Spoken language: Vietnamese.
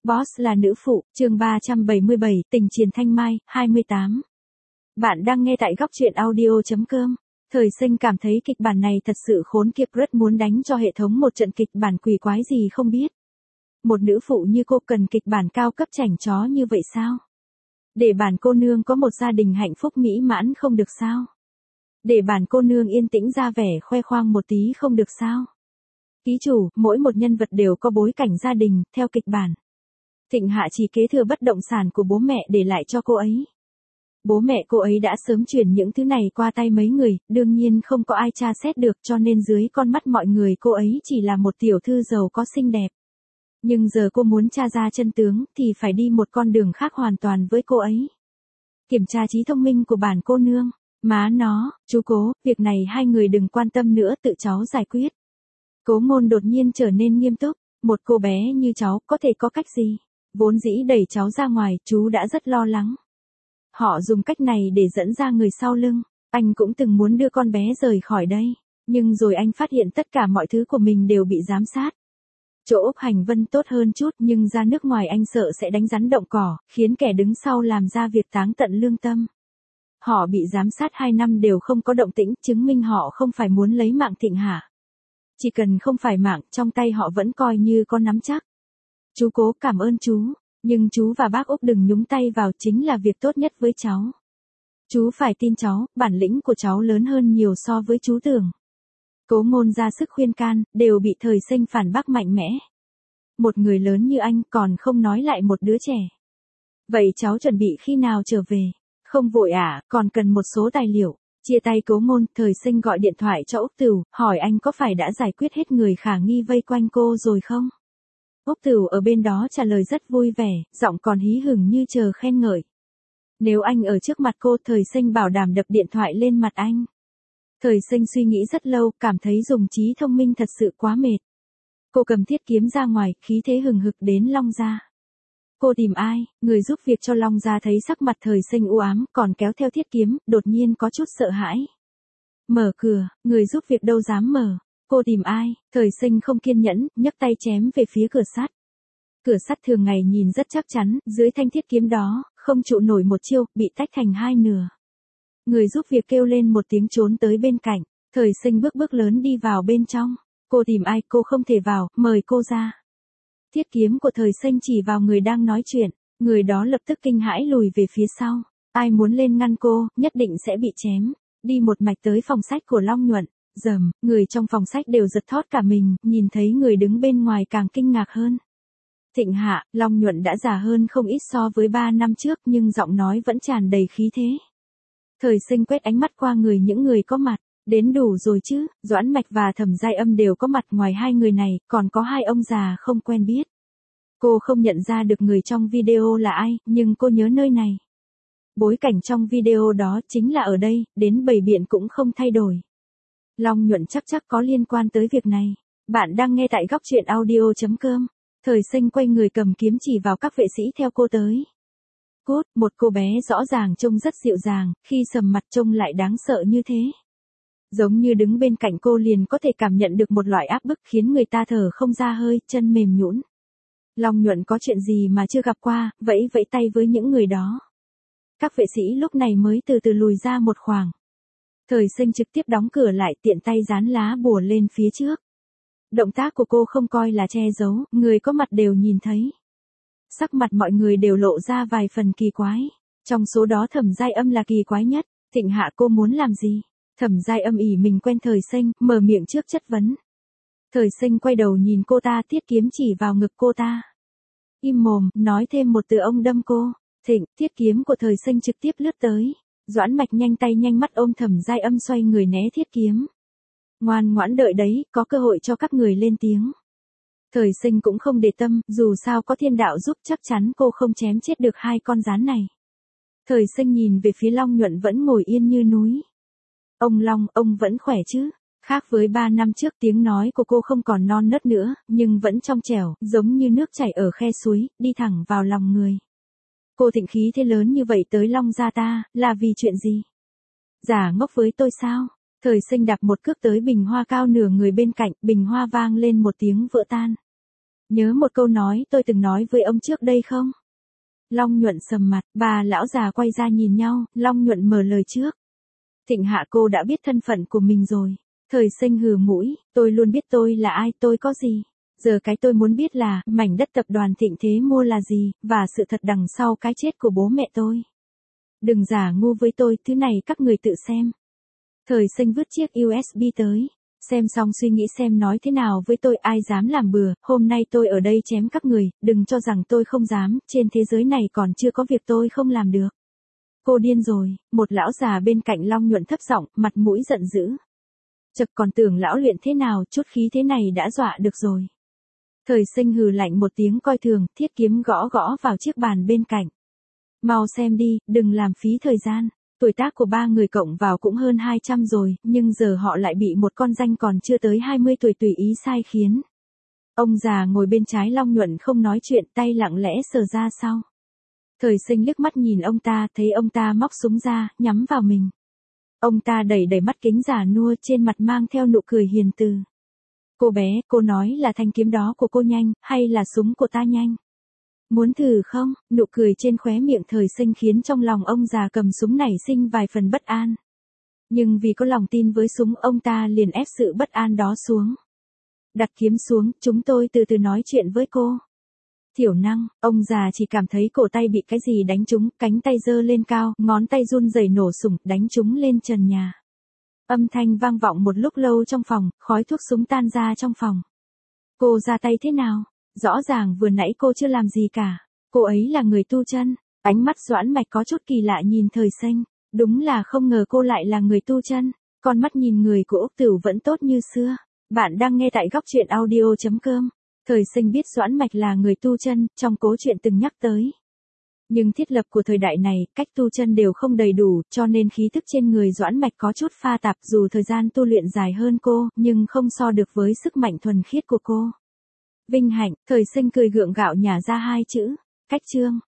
Boss là nữ phụ, chương 377, tình Triền Thanh Mai, 28. Bạn đang nghe tại góc truyện audio.com. Thời Sinh cảm thấy kịch bản này thật sự khốn kiếp, rất muốn đánh cho hệ thống một trận kịch bản quỷ quái gì không biết. Một nữ phụ như cô cần kịch bản cao cấp chảnh chó như vậy sao? Để bản cô nương có một gia đình hạnh phúc mỹ mãn không được sao? Để bản cô nương yên tĩnh ra vẻ khoe khoang một tí không được sao? Ký chủ, mỗi một nhân vật đều có bối cảnh gia đình, theo kịch bản. Thịnh Hạ chỉ kế thừa bất động sản của bố mẹ để lại cho cô ấy. Bố mẹ cô ấy đã sớm chuyển những thứ này qua tay mấy người, đương nhiên không có ai tra xét được, cho nên dưới con mắt mọi người cô ấy chỉ là một tiểu thư giàu có xinh đẹp. Nhưng giờ cô muốn tra ra chân tướng thì phải đi một con đường khác hoàn toàn với cô ấy. Kiểm tra trí thông minh của bản cô nương. Má nó, chú Cố, việc này hai người đừng quan tâm nữa, tự cháu giải quyết. Cố Ngôn đột nhiên trở nên nghiêm túc. Một cô bé như cháu có thể có cách gì? Vốn dĩ đẩy cháu ra ngoài, chú đã rất lo lắng. Họ dùng cách này để dẫn ra người sau lưng. Anh cũng từng muốn đưa con bé rời khỏi đây. Nhưng rồi anh phát hiện tất cả mọi thứ của mình đều bị giám sát. Chỗ Úc Hành Vân tốt hơn chút, nhưng ra nước ngoài anh sợ sẽ đánh rắn động cỏ, khiến kẻ đứng sau làm ra việc táng tận lương tâm. Họ bị giám sát 2 năm đều không có động tĩnh, chứng minh họ không phải muốn lấy mạng Thịnh Hạ. Chỉ cần không phải mạng, trong tay họ vẫn coi như có nắm chắc. Chú Cố cảm ơn chú, nhưng chú và bác Úc đừng nhúng tay vào, chính là việc tốt nhất với cháu. Chú phải tin cháu, bản lĩnh của cháu lớn hơn nhiều so với chú tưởng. Cố Ngôn ra sức khuyên can, đều bị Thời Sinh phản bác mạnh mẽ. Một người lớn như anh còn không nói lại một đứa trẻ. Vậy cháu chuẩn bị khi nào trở về? Không vội à, còn cần một số tài liệu. Chia tay Cố Ngôn, Thời Sinh gọi điện thoại cho Úc Tửu, hỏi anh có phải đã giải quyết hết người khả nghi vây quanh cô rồi không? Úc Tửu ở bên đó trả lời rất vui vẻ, giọng còn hí hửng như chờ khen ngợi. Nếu anh ở trước mặt cô, Thời Sinh bảo đảm đập điện thoại lên mặt anh. Thời Sinh suy nghĩ rất lâu, cảm thấy dùng trí thông minh thật sự quá mệt. Cô cầm thiết kiếm ra ngoài, khí thế hừng hực đến Long Gia. Cô tìm ai? Người giúp việc cho Long Gia thấy sắc mặt Thời Sinh u ám, còn kéo theo thiết kiếm, đột nhiên có chút sợ hãi. Mở cửa, người giúp việc đâu dám mở. Cô tìm ai? Thời Sinh không kiên nhẫn, nhấc tay chém về phía cửa sắt. Cửa sắt thường ngày nhìn rất chắc chắn, dưới thanh thiết kiếm đó, không trụ nổi một chiêu, bị tách thành hai nửa. Người giúp việc kêu lên một tiếng trốn tới bên cạnh. Thời Sinh bước lớn đi vào bên trong. Cô tìm ai? Cô không thể vào, mời cô ra. Thiết kiếm của Thời Sinh chỉ vào người đang nói chuyện, người đó lập tức kinh hãi lùi về phía sau. Ai muốn lên ngăn cô, nhất định sẽ bị chém. Đi một mạch tới phòng sách của Long Nhuận. Rầm, người trong phòng sách đều giật thót cả mình, nhìn thấy người đứng bên ngoài càng kinh ngạc hơn. Thịnh Hạ, Long Nhuận đã già hơn không ít so với 3 năm trước, nhưng giọng nói vẫn tràn đầy khí thế. Thời Sinh quét ánh mắt qua người những người có mặt. Đến đủ rồi chứ, Doãn Mạch và Thẩm Giai Âm đều có mặt, ngoài hai người này, còn có hai ông già không quen biết. Cô không nhận ra được người trong video là ai, nhưng cô nhớ nơi này. Bối cảnh trong video đó chính là ở đây, đến bày biện cũng không thay đổi. Long Nhuận chắc có liên quan tới việc này. Bạn đang nghe tại góc truyện audio.com. Thời Sinh quay người cầm kiếm chỉ vào các vệ sĩ theo cô tới. Cút, một cô bé rõ ràng trông rất dịu dàng, khi sầm mặt trông lại đáng sợ như thế. Giống như đứng bên cạnh cô liền có thể cảm nhận được một loại áp bức khiến người ta thở không ra hơi, chân mềm nhũn. Long Nhuận có chuyện gì mà chưa gặp qua, vẫy tay với những người đó. Các vệ sĩ lúc này mới từ từ lùi ra một khoảng. Thời Sinh trực tiếp đóng cửa lại, tiện tay dán lá bùa lên phía trước. Động tác của cô không coi là che giấu, người có mặt đều nhìn thấy. Sắc mặt mọi người đều lộ ra vài phần kỳ quái. Trong số đó Thẩm Giai Âm là kỳ quái nhất. Thịnh Hạ, cô muốn làm gì? Thẩm Giai Âm ỉ mình quen Thời Sinh, mở miệng trước chất vấn. Thời Sinh quay đầu nhìn cô ta, thiết kiếm chỉ vào ngực cô ta. Im mồm, nói thêm một từ ông đâm cô. Thịnh, thiết kiếm của Thời Sinh trực tiếp lướt tới. Doãn Mạch nhanh tay nhanh mắt ôm Thẩm Giai Âm xoay người né thiết kiếm. Ngoan ngoãn đợi đấy, có cơ hội cho các người lên tiếng. Thời Sinh cũng không để tâm, dù sao có thiên đạo giúp chắc chắn cô không chém chết được hai con rắn này. Thời Sinh nhìn về phía Long Nhuận vẫn ngồi yên như núi. Ông Long, ông vẫn khỏe chứ? Khác với 3 năm trước, tiếng nói của cô không còn non nớt nữa, nhưng vẫn trong trẻo, giống như nước chảy ở khe suối, đi thẳng vào lòng người. Cô thịnh khí thế lớn như vậy tới Long Gia ta, là vì chuyện gì? Giả ngốc với tôi sao? Thời Sinh đạp một cước tới bình hoa cao nửa người bên cạnh, bình hoa vang lên một tiếng vỡ tan. Nhớ một câu nói tôi từng nói với ông trước đây không? Long Nhuận sầm mặt, bà lão già quay ra nhìn nhau, Long Nhuận mở lời trước. Thịnh Hạ cô đã biết thân phận của mình rồi. Thời Sinh hừ mũi, tôi luôn biết tôi là ai, tôi có gì. Giờ cái tôi muốn biết là, mảnh đất tập đoàn Thịnh Thế mua là gì, và sự thật đằng sau cái chết của bố mẹ tôi. Đừng giả ngu với tôi, thứ này các người tự xem. Thời Sinh vứt chiếc USB tới. Xem xong suy nghĩ xem nói thế nào với tôi, ai dám làm bừa, hôm nay tôi ở đây chém các người, đừng cho rằng tôi không dám, trên thế giới này còn chưa có việc tôi không làm được. Cô điên rồi, một lão già bên cạnh Long Nhuận thấp giọng, mặt mũi giận dữ. Chật còn tưởng lão luyện thế nào, chút khí thế này đã dọa được rồi. Thời Sinh hừ lạnh một tiếng coi thường, thiết kiếm gõ gõ vào chiếc bàn bên cạnh. Mau xem đi, đừng làm phí thời gian. Tuổi tác của ba người cộng vào cũng hơn 200 rồi, nhưng giờ họ lại bị một con danh còn chưa tới 20 tuổi tùy ý sai khiến. Ông già ngồi bên trái Long Nhuận không nói chuyện, tay lặng lẽ sờ ra sau. Thời Sinh liếc mắt nhìn ông ta, thấy ông ta móc súng ra, nhắm vào mình. Ông ta đẩy đẩy mắt kính già nua, trên mặt mang theo nụ cười hiền từ. Cô bé, cô nói là thanh kiếm đó của cô nhanh, hay là súng của ta nhanh? Muốn thử không? Nụ cười trên khóe miệng Thời Sinh khiến trong lòng ông già cầm súng nảy sinh vài phần bất an. Nhưng vì có lòng tin với súng, ông ta liền ép sự bất an đó xuống. Đặt kiếm xuống, chúng tôi từ từ nói chuyện với cô. Thiểu năng, ông già chỉ cảm thấy cổ tay bị cái gì đánh trúng, cánh tay giơ lên cao, ngón tay run rẩy nổ sủng, đánh trúng lên trần nhà. Âm thanh vang vọng một lúc lâu trong phòng, khói thuốc súng tan ra trong phòng. Cô ra tay thế nào? Rõ ràng vừa nãy cô chưa làm gì cả. Cô ấy là người tu chân. Ánh mắt Doãn Mạch có chút kỳ lạ nhìn Thời Sinh. Đúng là không ngờ cô lại là người tu chân. Con mắt nhìn người của Úc Tửu vẫn tốt như xưa. Bạn đang nghe tại góc truyện audio.com. Thời Sinh biết Doãn Mạch là người tu chân, trong cố truyện từng nhắc tới. Nhưng thiết lập của thời đại này, cách tu chân đều không đầy đủ, cho nên khí thức trên người Doãn Mạch có chút pha tạp, dù thời gian tu luyện dài hơn cô, nhưng không so được với sức mạnh thuần khiết của cô. Vinh hạnh, Thời Sinh cười gượng gạo nhả ra hai chữ, cách chương.